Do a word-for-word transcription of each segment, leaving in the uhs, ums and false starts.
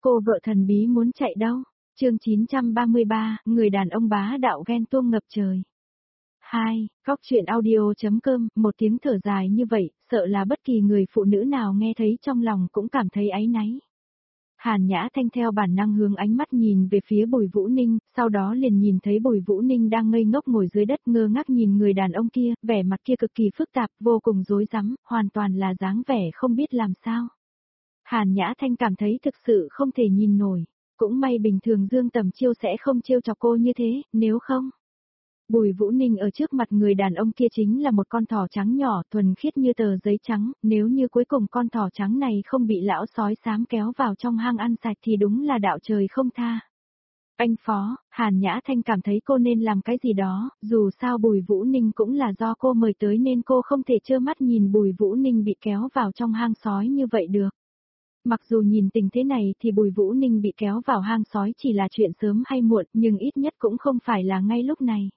Cô vợ thần bí muốn chạy đâu? Chương chín trăm ba mươi ba, người đàn ông bá đạo ghen tuông ngập trời. hai. Góc truyện audio.com, một tiếng thở dài như vậy, sợ là bất kỳ người phụ nữ nào nghe thấy trong lòng cũng cảm thấy áy náy. Hàn Nhã Thanh theo bản năng hướng ánh mắt nhìn về phía Bùi Vũ Ninh, sau đó liền nhìn thấy Bùi Vũ Ninh đang ngây ngốc ngồi dưới đất ngơ ngác nhìn người đàn ông kia, vẻ mặt kia cực kỳ phức tạp, vô cùng rối rắm, hoàn toàn là dáng vẻ không biết làm sao. Hàn Nhã Thanh cảm thấy thực sự không thể nhìn nổi, cũng may bình thường Dương Tầm Chiêu sẽ không trêu chọc cô như thế, nếu không. Bùi Vũ Ninh ở trước mặt người đàn ông kia chính là một con thỏ trắng nhỏ thuần khiết như tờ giấy trắng, nếu như cuối cùng con thỏ trắng này không bị lão sói xám kéo vào trong hang ăn sạch thì đúng là đạo trời không tha. Anh Phó, Hàn Nhã Thanh cảm thấy cô nên làm cái gì đó, dù sao Bùi Vũ Ninh cũng là do cô mời tới nên cô không thể trơ mắt nhìn Bùi Vũ Ninh bị kéo vào trong hang sói như vậy được. Mặc dù nhìn tình thế này thì Bùi Vũ Ninh bị kéo vào hang sói chỉ là chuyện sớm hay muộn nhưng ít nhất cũng không phải là ngay lúc này.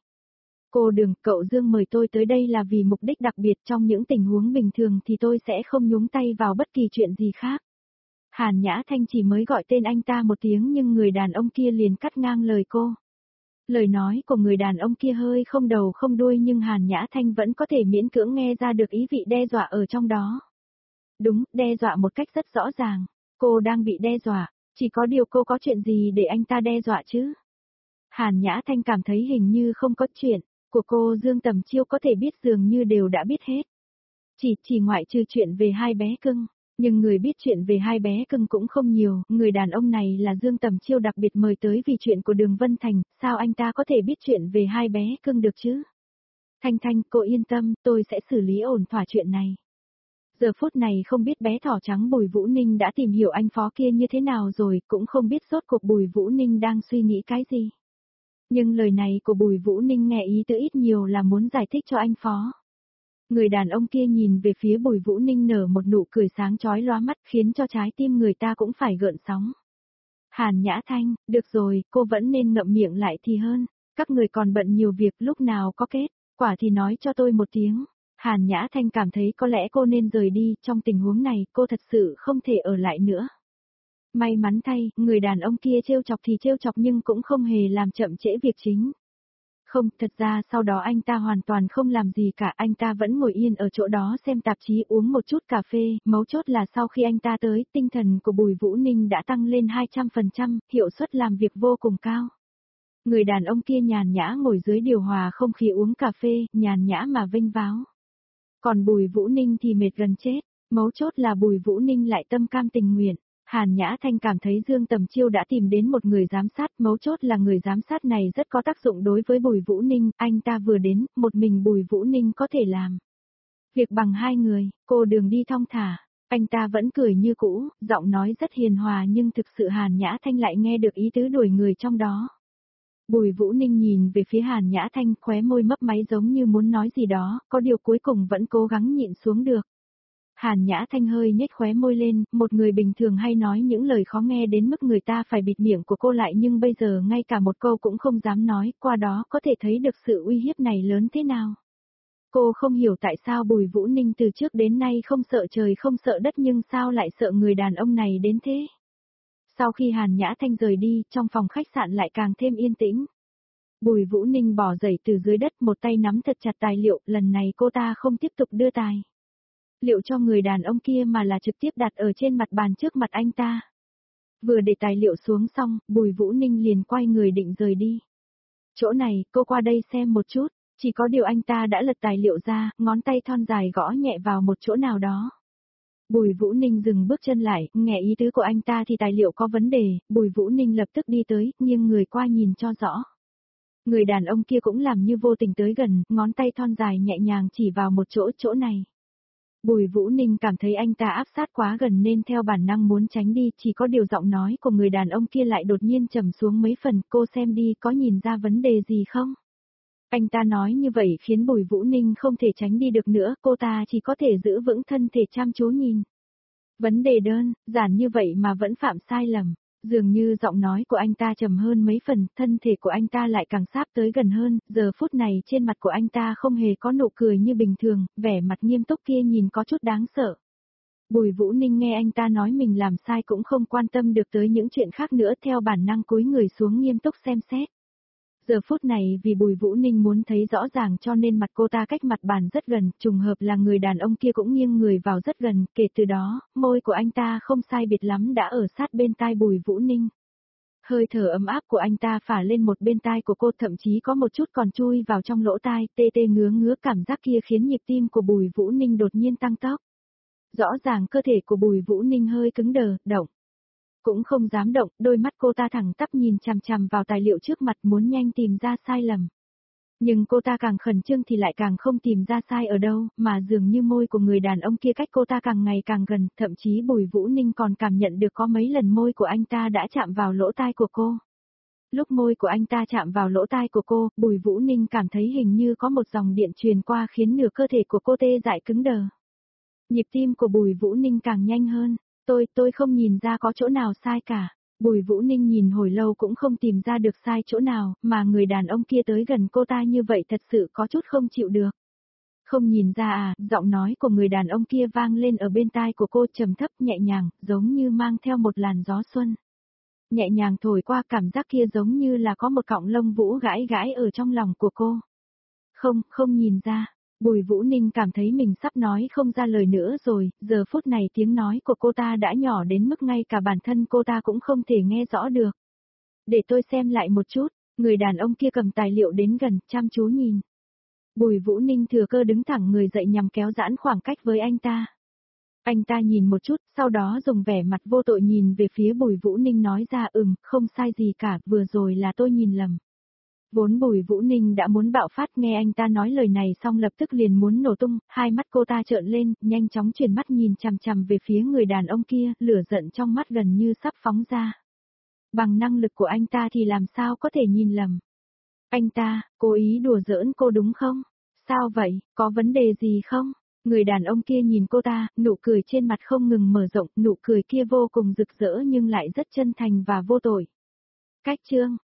Cô Đường, cậu Dương mời tôi tới đây là vì mục đích đặc biệt, trong những tình huống bình thường thì tôi sẽ không nhúng tay vào bất kỳ chuyện gì khác. Hàn Nhã Thanh chỉ mới gọi tên anh ta một tiếng nhưng người đàn ông kia liền cắt ngang lời cô. Lời nói của người đàn ông kia hơi không đầu không đuôi nhưng Hàn Nhã Thanh vẫn có thể miễn cưỡng nghe ra được ý vị đe dọa ở trong đó. Đúng, đe dọa một cách rất rõ ràng. Cô đang bị đe dọa, chỉ có điều cô có chuyện gì để anh ta đe dọa chứ? Hàn Nhã Thanh cảm thấy hình như không có chuyện của cô Dương Tầm Chiêu có thể biết dường như đều đã biết hết. Chỉ chỉ ngoại trừ chuyện về hai bé cưng, nhưng người biết chuyện về hai bé cưng cũng không nhiều, người đàn ông này là Dương Tầm Chiêu đặc biệt mời tới vì chuyện của Đường Vân Thành, sao anh ta có thể biết chuyện về hai bé cưng được chứ? Thanh Thanh, cô yên tâm, tôi sẽ xử lý ổn thỏa chuyện này. Giờ phút này không biết bé thỏ trắng Bùi Vũ Ninh đã tìm hiểu anh Phó kia như thế nào rồi, cũng không biết rốt cuộc Bùi Vũ Ninh đang suy nghĩ cái gì. Nhưng lời này của Bùi Vũ Ninh nghe ý tứ ít nhiều là muốn giải thích cho anh Phó. Người đàn ông kia nhìn về phía Bùi Vũ Ninh nở một nụ cười sáng chói lóa mắt khiến cho trái tim người ta cũng phải gợn sóng. Hàn Nhã Thanh, được rồi, cô vẫn nên ngậm miệng lại thì hơn, các người còn bận nhiều việc lúc nào có kết, quả thì nói cho tôi một tiếng. Hàn Nhã Thanh cảm thấy có lẽ cô nên rời đi, trong tình huống này cô thật sự không thể ở lại nữa. May mắn thay, người đàn ông kia trêu chọc thì trêu chọc nhưng cũng không hề làm chậm trễ việc chính. Không, thật ra sau đó anh ta hoàn toàn không làm gì cả, anh ta vẫn ngồi yên ở chỗ đó xem tạp chí uống một chút cà phê, mấu chốt là sau khi anh ta tới, tinh thần của Bùi Vũ Ninh đã tăng lên hai trăm phần trăm, hiệu suất làm việc vô cùng cao. Người đàn ông kia nhàn nhã ngồi dưới điều hòa không khí uống cà phê, nhàn nhã mà vênh váo. Còn Bùi Vũ Ninh thì mệt gần chết, mấu chốt là Bùi Vũ Ninh lại tâm cam tình nguyện. Hàn Nhã Thanh cảm thấy Dương Tầm Chiêu đã tìm đến một người giám sát, mấu chốt là người giám sát này rất có tác dụng đối với Bùi Vũ Ninh, anh ta vừa đến, một mình Bùi Vũ Ninh có thể làm việc bằng hai người, cô Đường đi thong thả, anh ta vẫn cười như cũ, giọng nói rất hiền hòa nhưng thực sự Hàn Nhã Thanh lại nghe được ý tứ đuổi người trong đó. Bùi Vũ Ninh nhìn về phía Hàn Nhã Thanh, khóe môi mấp máy giống như muốn nói gì đó, có điều cuối cùng vẫn cố gắng nhịn xuống được. Hàn Nhã Thanh hơi nhếch khóe môi lên, một người bình thường hay nói những lời khó nghe đến mức người ta phải bịt miệng của cô lại nhưng bây giờ ngay cả một câu cũng không dám nói, qua đó có thể thấy được sự uy hiếp này lớn thế nào. Cô không hiểu tại sao Bùi Vũ Ninh từ trước đến nay không sợ trời không sợ đất nhưng sao lại sợ người đàn ông này đến thế. Sau khi Hàn Nhã Thanh rời đi, trong phòng khách sạn lại càng thêm yên tĩnh. Bùi Vũ Ninh bò dậy từ dưới đất một tay nắm thật chặt tài liệu, lần này cô ta không tiếp tục đưa tài liệu cho người đàn ông kia mà là trực tiếp đặt ở trên mặt bàn trước mặt anh ta. Vừa để tài liệu xuống xong, Bùi Vũ Ninh liền quay người định rời đi. Chỗ này, cô qua đây xem một chút, chỉ có điều anh ta đã lật tài liệu ra, ngón tay thon dài gõ nhẹ vào một chỗ nào đó. Bùi Vũ Ninh dừng bước chân lại, nghe ý tứ của anh ta thì tài liệu có vấn đề, Bùi Vũ Ninh lập tức đi tới, nghiêng người qua nhìn cho rõ. Người đàn ông kia cũng làm như vô tình tới gần, ngón tay thon dài nhẹ nhàng chỉ vào một chỗ, chỗ này. Bùi Vũ Ninh cảm thấy anh ta áp sát quá gần nên theo bản năng muốn tránh đi, chỉ có điều giọng nói của người đàn ông kia lại đột nhiên trầm xuống mấy phần, cô xem đi có nhìn ra vấn đề gì không? Anh ta nói như vậy khiến Bùi Vũ Ninh không thể tránh đi được nữa, cô ta chỉ có thể giữ vững thân thể chăm chú nhìn. Vấn đề đơn, giản như vậy mà vẫn phạm sai lầm. Dường như giọng nói của anh ta trầm hơn mấy phần, thân thể của anh ta lại càng sáp tới gần hơn, giờ phút này trên mặt của anh ta không hề có nụ cười như bình thường, vẻ mặt nghiêm túc kia nhìn có chút đáng sợ. Bùi Vũ Ninh nghe anh ta nói mình làm sai cũng không quan tâm được tới những chuyện khác nữa, theo bản năng cúi người xuống nghiêm túc xem xét. Giờ phút này vì Bùi Vũ Ninh muốn thấy rõ ràng cho nên mặt cô ta cách mặt bàn rất gần, trùng hợp là người đàn ông kia cũng nghiêng người vào rất gần, kể từ đó, môi của anh ta không sai biệt lắm đã ở sát bên tai Bùi Vũ Ninh. Hơi thở ấm áp của anh ta phả lên một bên tai của cô, thậm chí có một chút còn chui vào trong lỗ tai, tê tê ngứa ngứa, cảm giác kia khiến nhịp tim của Bùi Vũ Ninh đột nhiên tăng tốc. Rõ ràng cơ thể của Bùi Vũ Ninh hơi cứng đờ, động. Cũng không dám động, đôi mắt cô ta thẳng tắp nhìn chằm chằm vào tài liệu trước mặt muốn nhanh tìm ra sai lầm. Nhưng cô ta càng khẩn trương thì lại càng không tìm ra sai ở đâu, mà dường như môi của người đàn ông kia cách cô ta càng ngày càng gần, thậm chí Bùi Vũ Ninh còn cảm nhận được có mấy lần môi của anh ta đã chạm vào lỗ tai của cô. Lúc môi của anh ta chạm vào lỗ tai của cô, Bùi Vũ Ninh cảm thấy hình như có một dòng điện truyền qua khiến nửa cơ thể của cô tê dại cứng đờ. Nhịp tim của Bùi Vũ Ninh càng nhanh hơn. Tôi, tôi không nhìn ra có chỗ nào sai cả. Bùi Vũ Ninh nhìn hồi lâu cũng không tìm ra được sai chỗ nào, mà người đàn ông kia tới gần cô ta như vậy thật sự có chút không chịu được. Không nhìn ra à, giọng nói của người đàn ông kia vang lên ở bên tai của cô, trầm thấp nhẹ nhàng, giống như mang theo một làn gió xuân. Nhẹ nhàng thổi qua, cảm giác kia giống như là có một cọng lông vũ gãi gãi ở trong lòng của cô. Không, không nhìn ra. Bùi Vũ Ninh cảm thấy mình sắp nói không ra lời nữa rồi, giờ phút này tiếng nói của cô ta đã nhỏ đến mức ngay cả bản thân cô ta cũng không thể nghe rõ được. Để tôi xem lại một chút, người đàn ông kia cầm tài liệu đến gần, chăm chú nhìn. Bùi Vũ Ninh thừa cơ đứng thẳng người dậy nhằm kéo giãn khoảng cách với anh ta. Anh ta nhìn một chút, sau đó dùng vẻ mặt vô tội nhìn về phía Bùi Vũ Ninh nói ra ừm, không sai gì cả, vừa rồi là tôi nhìn lầm. Vốn Bùi Vũ Ninh đã muốn bạo phát, nghe anh ta nói lời này xong lập tức liền muốn nổ tung, hai mắt cô ta trợn lên, nhanh chóng chuyển mắt nhìn chằm chằm về phía người đàn ông kia, lửa giận trong mắt gần như sắp phóng ra. Bằng năng lực của anh ta thì làm sao có thể nhìn lầm. Anh ta, cố ý đùa giỡn cô đúng không? Sao vậy, có vấn đề gì không? Người đàn ông kia nhìn cô ta, nụ cười trên mặt không ngừng mở rộng, nụ cười kia vô cùng rực rỡ nhưng lại rất chân thành và vô tội. Cách chương